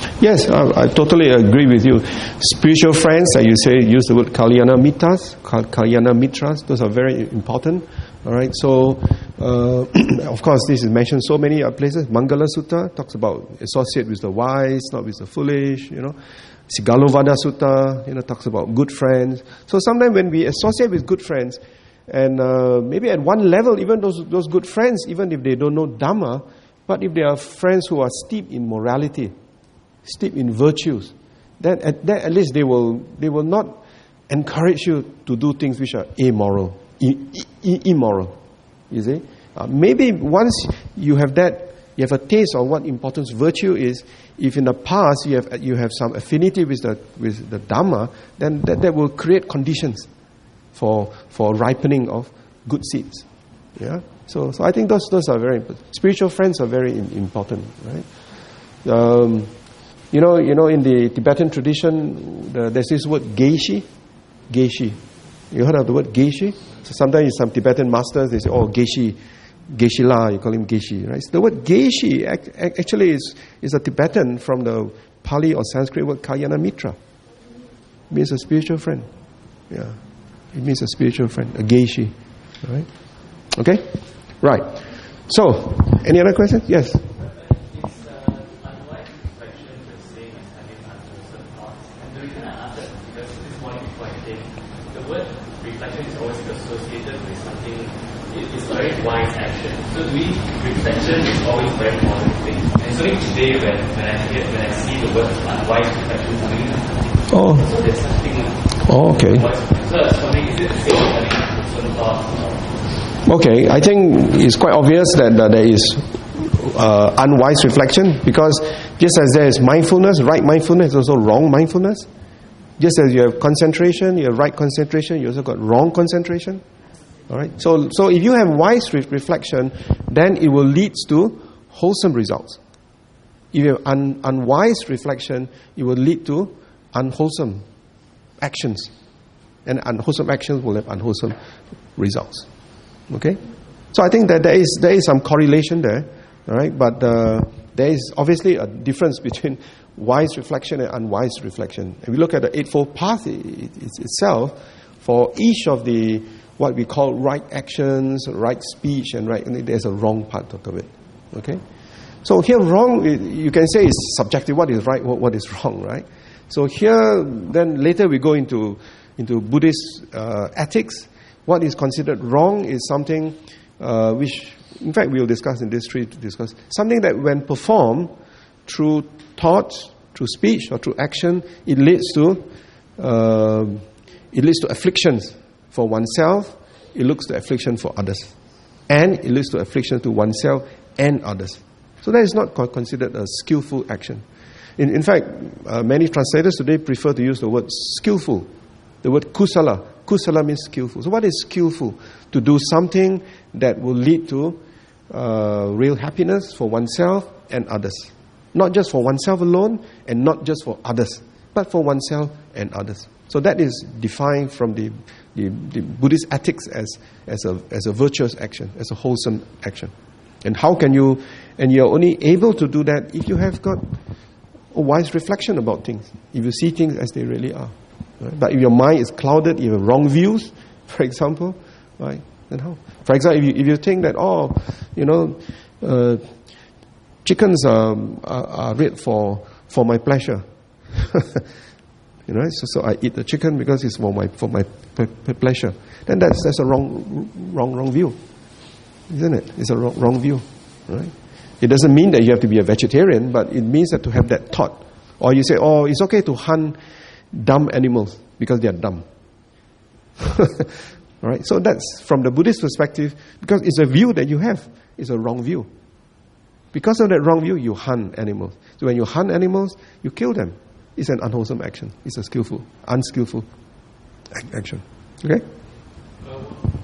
Speaker 1: Yes, I, I totally agree with you. Spiritual friends, like you say, use the word Kalyana Mitras, Kalyana Mitras, those are very important. All right, so uh, of course this is mentioned so many places. Mangala Sutta talks about associate with the wise, not with the foolish, you know. Sigalovada Sutta, you know, talks about good friends. So sometimes when we associate with good friends, and uh, maybe at one level, even those those good friends, even if they don't know Dhamma, but if they are friends who are steeped in morality, steeped in virtues, then at, then at least they will they will not encourage you to do things which are immoral, I, I, immoral. You see, uh, maybe once you have that, you have a taste of what importance virtue is. If in the past you have you have some affinity with the with the Dhamma, then that, that will create conditions for for ripening of good seeds. Yeah. So so I think those those are very important. Spiritual friends are very important, right? Um, you know you know in the Tibetan tradition, the, there's this word geishi, geishi. You heard of the word geishi? So sometimes some Tibetan masters they say, oh geishi. Geshe-la, you call him Geshe, right? So the word Geshe actually is, is a Tibetan from the Pali or Sanskrit word Kalyana Mitra. It means a spiritual friend. Yeah. It means a spiritual friend, a Geshe. Right? Okay? Right. So, any other questions? Yes.
Speaker 4: Wise action. So to me, reflection is always very positive thing. And so today when, when I hear when I see the word unwise reflection coming in,
Speaker 1: oh.
Speaker 4: so there's something
Speaker 1: oh, okay.
Speaker 4: So I was wondering, is it the same having unwholesome thoughts?
Speaker 1: Okay, I think it's quite obvious that uh, there is uh, unwise reflection, because just as there is mindfulness, right mindfulness, is also wrong mindfulness. Just as you have concentration, you have right concentration, you also got wrong concentration. All right. So, so if you have wise re- reflection, then it will lead to wholesome results. If you have un- unwise reflection, it will lead to unwholesome actions, and unwholesome actions will have unwholesome results. Okay. So I think that there is there is some correlation there. All right. But uh, there is obviously a difference between wise reflection and unwise reflection. If we look at the Eightfold Path it, it, itself, for each of the what we call right actions, right speech, and right, and there's a wrong part of it. Okay, so here wrong, you can say is subjective. What is right? What, what is wrong? Right. So here, then later we go into into Buddhist uh, ethics. What is considered wrong is something uh, which, in fact, we will discuss in this tree to discuss something that when performed through thought, through speech, or through action, it leads to uh, it leads to afflictions. For oneself, it looks to affliction for others. And it leads to affliction to oneself and others. So that is not considered a skillful action. In, in fact, uh, many translators today prefer to use the word skillful. The word kusala. Kusala means skillful. So what is skillful? To do something that will lead to uh, real happiness for oneself and others. Not just for oneself alone, and not just for others, but for oneself and others. So that is defined from the, the, the Buddhist ethics as, as, a, as a virtuous action, as a wholesome action. And how can you, and you're only able to do that if you have got a wise reflection about things, if you see things as they really are. Right? But if your mind is clouded, you have wrong views, for example, right? Then how? For example, if you, if you think that, oh, you know, uh, chickens are, are, are reared for, for my pleasure. You know, so, so I eat the chicken because it's for my for my p- p- pleasure. Then that's that's a wrong wrong wrong view, isn't it? It's a wrong, wrong view, right? It doesn't mean that you have to be a vegetarian, but it means that to have that thought. Or you say, oh, it's okay to hunt dumb animals because they are dumb. Right? So that's from the Buddhist perspective, because it's a view that you have. It's a wrong view. Because of that wrong view, you hunt animals. So when you hunt animals, you kill them. It's an unwholesome action. It's a skillful, unskillful action. Okay?
Speaker 2: Uh,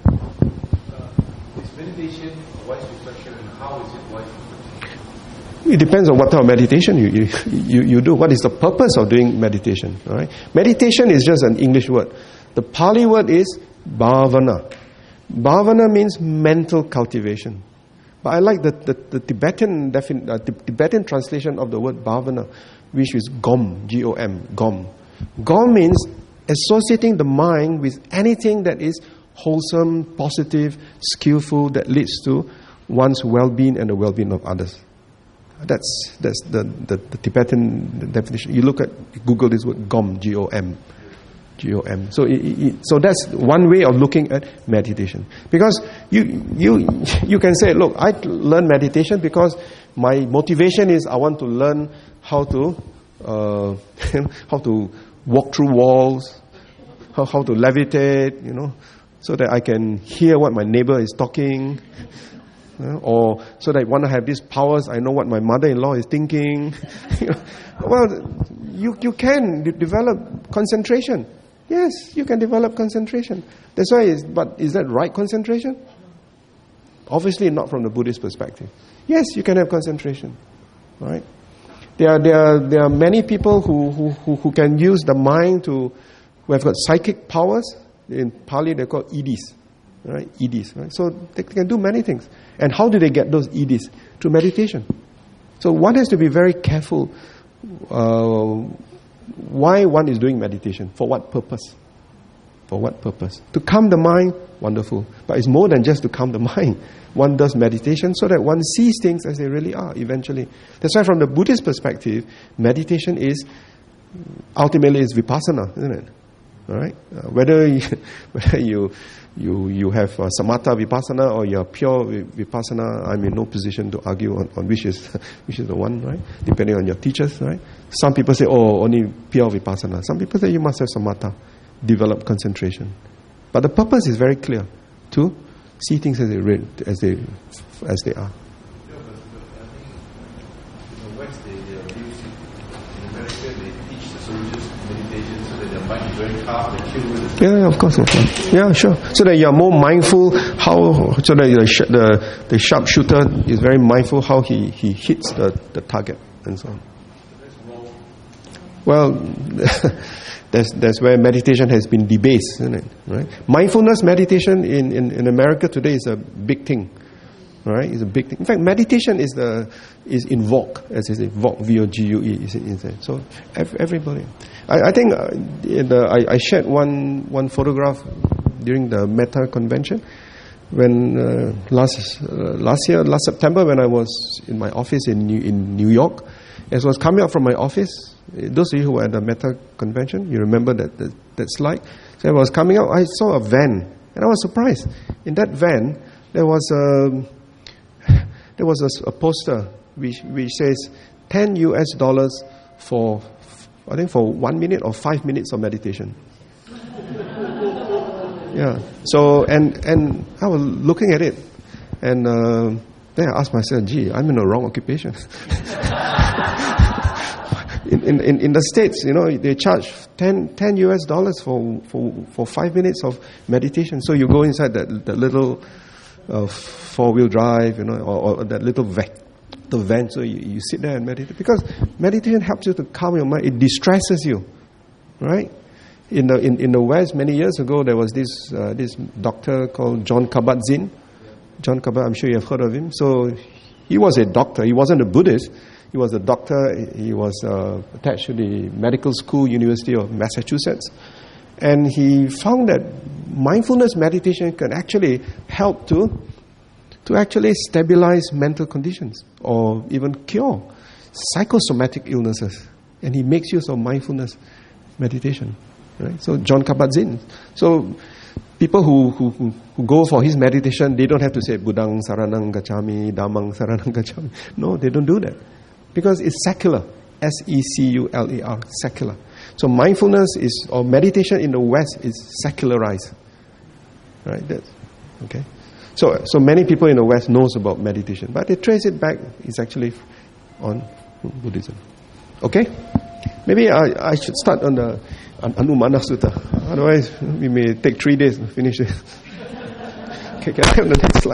Speaker 2: uh, is meditation wise reflection, and how is it wise reflection?
Speaker 1: It depends on what type of meditation you, you, you, you do. What is the purpose of doing meditation? All right? Meditation is just an English word. The Pali word is bhavana. Bhavana means mental cultivation. But I like the, the, the Tibetan defin, uh, the Tibetan translation of the word bhavana, which is gom, G O M, gom. Gom means associating the mind with anything that is wholesome, positive, skillful, that leads to one's well-being and the well-being of others. That's that's the, the, the Tibetan definition. You look at, Google this word gom, G O M. G O M. So, it, it, so that's one way of looking at meditation. Because you you you can say, look, I learn meditation because my motivation is I want to learn how to uh, how to walk through walls, how how to levitate, you know, so that I can hear what my neighbor is talking, you know, or so that I want to have these powers. I know what my mother-in-law is thinking. You know, well, you you can de- develop concentration. Yes, you can develop concentration. That's why, it's, but is that right concentration? Obviously not from the Buddhist perspective. Yes, you can have concentration. Right? There are, there are, there are many people who, who, who, who can use the mind to, who have got psychic powers. In Pali they're called Edis. Right? Edis. Right? So they can do many things. And how do they get those Edis? Through meditation. So one has to be very careful uh, why one is doing meditation. For what purpose? For what purpose? To calm the mind, wonderful. But it's more than just to calm the mind. One does meditation so that one sees things as they really are eventually. That's why from the Buddhist perspective, meditation is, ultimately is vipassana, isn't it? All right? Uh, whether you, whether you you you have uh, samatha vipassana or you're pure vipassana, I'm in no position to argue on, on which is which is the one, right? Depending on your teachers, right? Some people say, oh, only pure vipassana. Some people say you must have samatha, develop concentration. But the purpose is very clear: to see things as they read, as they as they are.
Speaker 5: Yeah, but, but I think in the West they, they abuse it. In America they teach the soldiers meditation so that their mind is very calm, they kill with it.
Speaker 1: Yeah, of course, of course. Yeah, sure. So that you are more mindful how, so that the sh- the, the sharpshooter is very mindful how he, he hits the, the target and so on. Well, that's that's where meditation has been debased, isn't it? Right? Mindfulness meditation in, in, in America today is a big thing. Right? It's a big thing. In fact, meditation is the is in vogue, as they say, vogue, V O G U E. Is it? So everybody. I, I think uh, in the, I, I shared one one photograph during the Metta convention when uh, last uh, last year, last September, when I was in my office in New, in New York. As I was coming up from my office, those of you who were at the Metta convention, you remember that that, that slide. So I was coming out, I saw a van, and I was surprised. In that van, there was a there was a, a poster which which says ten U S dollars for, I think for one minute or five minutes of meditation. Yeah. So and and I was looking at it, and uh, then I asked myself, "Gee, I'm in the wrong occupation." in, in in the States, you know, they charge ten U S dollars for for for five minutes of meditation. So you go inside that that little uh, four wheel drive, you know, or, or that little van. The van, so you, you sit there and meditate, because meditation helps you to calm your mind. It distresses you, right? In the in, in the West, many years ago, there was this uh, this doctor called Jon Kabat-Zinn. Jon Kabat, I'm sure you have heard of him. So he was a doctor. He wasn't a Buddhist. He was a doctor. He was uh, attached to the medical school, University of Massachusetts, and he found that mindfulness meditation can actually help to. to actually stabilize mental conditions or even cure psychosomatic illnesses. And he makes use of mindfulness meditation. Right? So Jon Kabat-Zinn. So people who, who, who go for his meditation, they don't have to say Buddhang Saranang Gacchami, Dhammang Saranang Gacchami. No, they don't do that. Because it's secular. S E C U L E R, secular. So mindfulness is, or meditation in the West is secularized. Right? That's, okay. So, so many people in the West knows about meditation, but they trace it back. It's actually on Buddhism. Okay, maybe I, I should start on the Anumana Sutta. Otherwise, we may take three days to finish it. Okay, can I have the next slide?